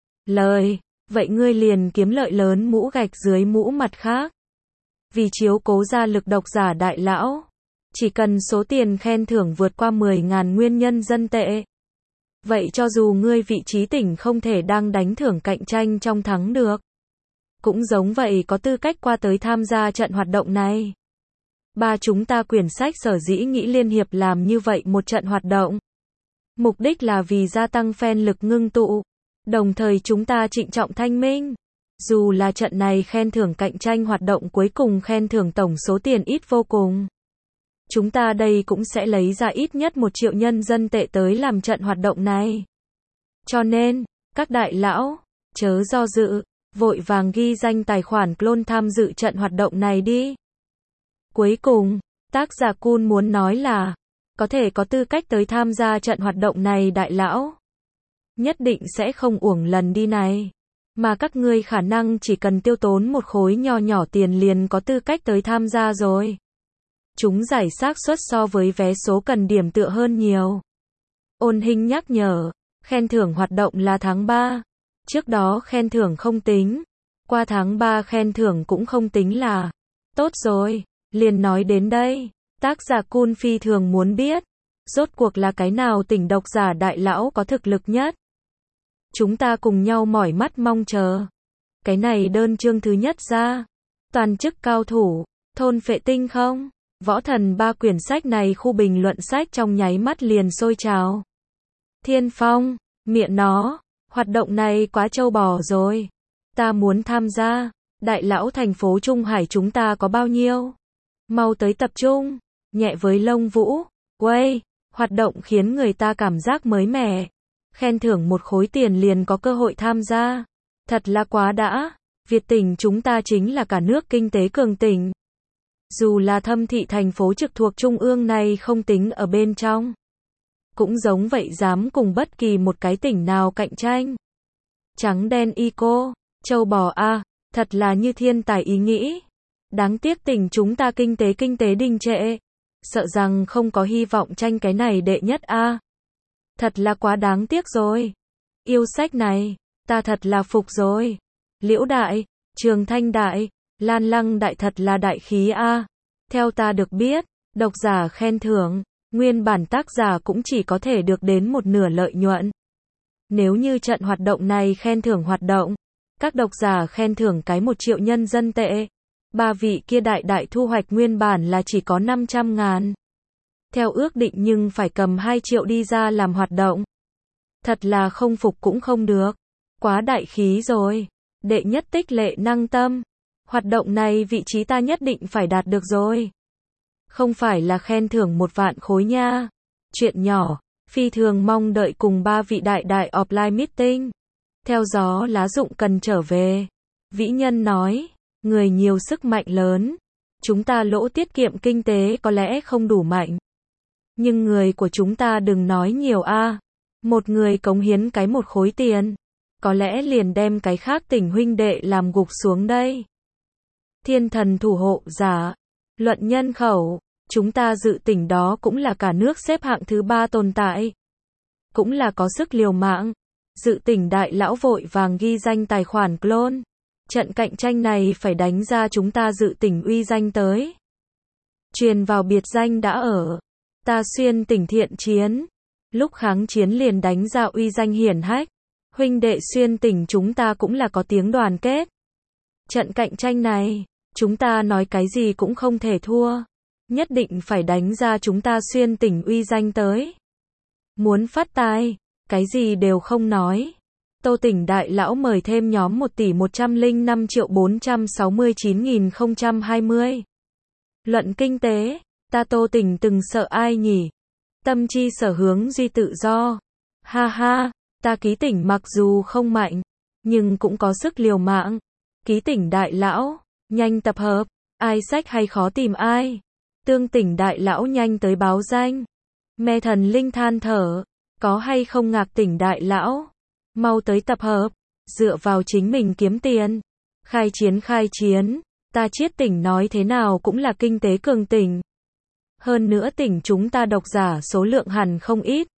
Speaker 1: Vậy ngươi liền kiếm lợi lớn mũ gạch dưới mũ mặt khác. Vì chiếu cố gia lực độc giả đại lão, chỉ cần số tiền khen thưởng vượt qua 10.000 nguyên nhân dân tệ. Vậy cho dù ngươi vị trí tỉnh không thể đang đánh thưởng cạnh tranh trong thắng được, cũng giống vậy có tư cách qua tới tham gia trận hoạt động này. Chúng ta quyển sách sở dĩ nghĩ liên hiệp làm như vậy một trận hoạt động. Mục đích là vì gia tăng fan lực ngưng tụ. Đồng thời chúng ta trịnh trọng thanh minh. Dù là trận này khen thưởng cạnh tranh hoạt động cuối cùng khen thưởng tổng số tiền ít vô cùng. Chúng ta đây cũng sẽ lấy ra ít nhất 1 triệu nhân dân tệ tới làm trận hoạt động này. Cho nên, các đại lão, chớ do dự, vội vàng ghi danh tài khoản clone tham dự trận hoạt động này đi. Cuối cùng, tác giả cool muốn nói là, có thể có tư cách tới tham gia trận hoạt động này đại lão. Nhất định sẽ không uổng lần đi này. Mà các ngươi khả năng chỉ cần tiêu tốn một khối nho nhỏ tiền liền có tư cách tới tham gia rồi. Chúng giải xác suất so với vé số cần điểm tựa hơn nhiều. Ôn Hinh nhắc nhở, khen thưởng hoạt động là tháng 3. Trước đó khen thưởng không tính. Qua tháng 3 khen thưởng cũng không tính là. Tốt rồi, liền nói đến đây. Tác giả cool phi thường muốn biết. Rốt cuộc là cái nào tỉnh độc giả đại lão có thực lực nhất. Chúng ta cùng nhau mỏi mắt mong chờ. Cái này đơn chương thứ nhất ra. Toàn chức cao thủ, thôn phệ tinh không? Võ Thần ba quyển sách này khu bình luận sách trong nháy mắt liền sôi trào. Thiên Phong, miệng nó, hoạt động này quá trâu bò rồi. Ta muốn tham gia. Đại lão thành phố Trung Hải chúng ta có bao nhiêu? Mau tới tập trung. Nhẹ với lông vũ. Quay, hoạt động khiến người ta cảm giác mới mẻ. Khen thưởng một khối tiền liền có cơ hội tham gia. Thật là quá đã. Việt tỉnh chúng ta chính là cả nước kinh tế cường tỉnh. Dù là Thâm thị thành phố trực thuộc trung ương này không tính ở bên trong. Cũng giống vậy dám cùng bất kỳ một cái tỉnh nào cạnh tranh. Trắng đen y cô, châu bò a, thật là như thiên tài ý nghĩ. Đáng tiếc tỉnh chúng ta kinh tế đình trệ. Sợ rằng không có hy vọng tranh cái này đệ nhất a. Thật là quá đáng tiếc rồi. Yêu sách này, ta thật là phục rồi. Liễu Đại, Trường Thanh Đại, Lan Lăng Đại thật là đại khí a. Theo ta được biết, độc giả khen thưởng, nguyên bản tác giả cũng chỉ có thể được đến một nửa lợi nhuận. Nếu như trận hoạt động này khen thưởng hoạt động, các độc giả khen thưởng cái 1 triệu nhân dân tệ. Ba vị kia đại thu hoạch nguyên bản là chỉ có 500.000. Theo ước định nhưng phải cầm 2 triệu đi ra làm hoạt động. Thật là không phục cũng không được. Quá đại khí rồi. Đệ nhất tích lệ năng tâm. Hoạt động này vị trí ta nhất định phải đạt được rồi. Không phải là khen thưởng 1 vạn khối nha. Chuyện nhỏ, phi thường mong đợi cùng 3 vị đại offline meeting. Theo gió lá rụng cần trở về. Vĩ Nhân nói, người nhiều sức mạnh lớn. Chúng ta lỗ tiết kiệm kinh tế có lẽ không đủ mạnh. Nhưng người của chúng ta đừng nói nhiều a. Một người cống hiến cái 1 khối tiền. Có lẽ liền đem cái khác tỉnh huynh đệ làm gục xuống đây. Thiên thần thủ hộ giả. Luận nhân khẩu. Chúng ta dự tỉnh đó cũng là cả nước xếp hạng thứ 3 tồn tại. Cũng là có sức liều mạng. Dự tỉnh đại lão vội vàng ghi danh tài khoản clone. Trận cạnh tranh này phải đánh ra chúng ta dự tỉnh uy danh tới. Truyền vào biệt danh đã ở. Ta xuyên tỉnh thiện chiến. Lúc kháng chiến liền đánh ra uy danh hiển hách. Huynh đệ xuyên tỉnh chúng ta cũng là có tiếng đoàn kết. Trận cạnh tranh này, chúng ta nói cái gì cũng không thể thua. Nhất định phải đánh ra chúng ta xuyên tỉnh uy danh tới. Muốn phát tài, cái gì đều không nói. Tô tỉnh đại lão mời thêm nhóm 1.105.469.020. Luận kinh tế, ta Tô tỉnh từng sợ ai nhỉ? Tâm chi sở hướng duy tự do. Ha ha, ta Ký tỉnh mặc dù không mạnh, nhưng cũng có sức liều mạng. Ký tỉnh đại lão, nhanh tập hợp, ai sách hay khó tìm ai. Tương tỉnh đại lão nhanh tới báo danh. Mẹ thần linh than thở, có hay không Ngạc tỉnh đại lão? Mau tới tập hợp, dựa vào chính mình kiếm tiền. Khai chiến, ta Chiết tỉnh nói thế nào cũng là kinh tế cường tỉnh. Hơn nữa tỉnh chúng ta độc giả số lượng hẳn không ít.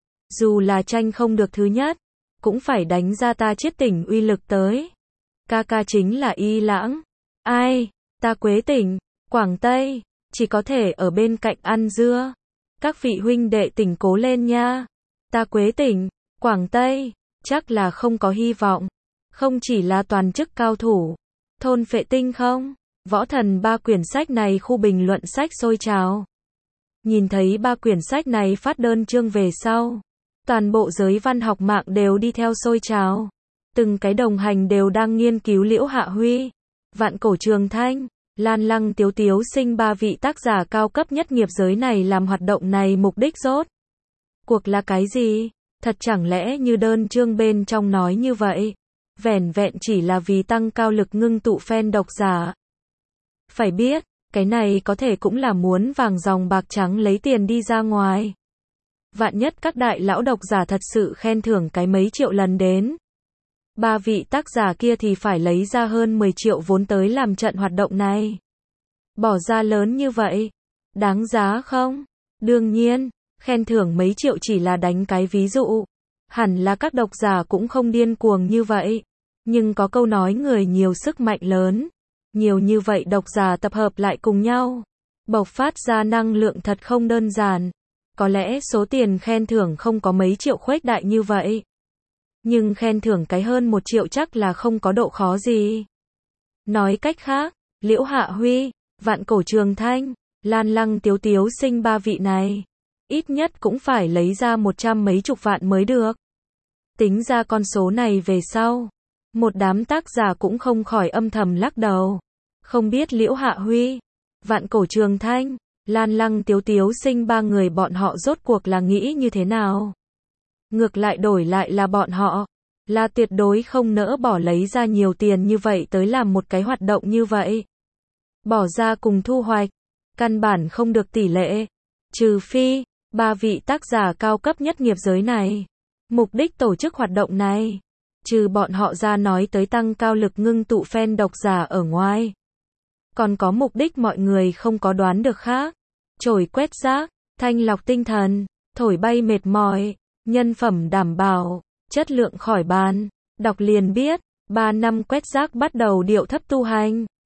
Speaker 1: Dù là tranh không được thứ nhất, cũng phải đánh ra ta Chiết tỉnh uy lực tới. Ca chính là Y Lãng. Ai, ta Quế tỉnh, Quảng Tây, chỉ có thể ở bên cạnh ăn dưa. Các vị huynh đệ tỉnh cố lên nha. Ta Quế tỉnh, Quảng Tây, chắc là không có hy vọng. Không chỉ là toàn chức cao thủ. Thôn Phệ Tinh không? Võ Thần ba quyển sách này khu bình luận sách sôi trào. Nhìn thấy 3 quyển sách này phát đơn chương về sau. Toàn bộ giới văn học mạng đều đi theo sôi trào. Từng cái đồng hành đều đang nghiên cứu Liễu Hạ Huy, Vạn Cổ Trường Thanh, Lan Lăng Tiếu Tiếu Sinh 3 vị tác giả cao cấp nhất nghiệp giới này làm hoạt động này mục đích rốt cuộc là cái gì? Thật chẳng lẽ như đơn chương bên trong nói như vậy? Vẻn vẹn chỉ là vì tăng cao lực ngưng tụ fan độc giả. Phải biết, cái này có thể cũng là muốn vàng dòng bạc trắng lấy tiền đi ra ngoài. Vạn nhất các đại lão độc giả thật sự khen thưởng cái mấy triệu lần đến. 3 vị tác giả kia thì phải lấy ra hơn 10 triệu vốn tới làm trận hoạt động này. Bỏ ra lớn như vậy, đáng giá không? Đương nhiên, khen thưởng mấy triệu chỉ là đánh cái ví dụ. Hẳn là các độc giả cũng không điên cuồng như vậy. Nhưng có câu nói người nhiều sức mạnh lớn. Nhiều như vậy độc giả tập hợp lại cùng nhau. Bộc phát ra năng lượng thật không đơn giản. Có lẽ số tiền khen thưởng không có mấy triệu khuếch đại như vậy. Nhưng khen thưởng cái hơn 1 triệu chắc là không có độ khó gì. Nói cách khác, Liễu Hạ Huy, Vạn Cổ Trường Thanh, Lan Lăng Tiếu Tiếu Sinh ba vị này, ít nhất cũng phải lấy ra 100 mấy chục vạn mới được. Tính ra con số này về sau, một đám tác giả cũng không khỏi âm thầm lắc đầu. Không biết Liễu Hạ Huy, Vạn Cổ Trường Thanh, Lan Lăng Tiếu Tiếu Sinh ba người bọn họ rốt cuộc là nghĩ như thế nào? Ngược lại đổi lại là bọn họ, là tuyệt đối không nỡ bỏ lấy ra nhiều tiền như vậy tới làm một cái hoạt động như vậy. Bỏ ra cùng thu hoạch, căn bản không được tỷ lệ. Trừ phi, ba vị tác giả cao cấp nhất nghiệp giới này, mục đích tổ chức hoạt động này, trừ bọn họ ra nói tới tăng cao lực ngưng tụ fan độc giả ở ngoài. Còn có mục đích mọi người không có đoán được khác. Chổi quét rác, thanh lọc tinh thần, thổi bay mệt mỏi, nhân phẩm đảm bảo, chất lượng khỏi bàn. Đọc liền biết, 3 năm quét rác bắt đầu điệu thấp tu hành.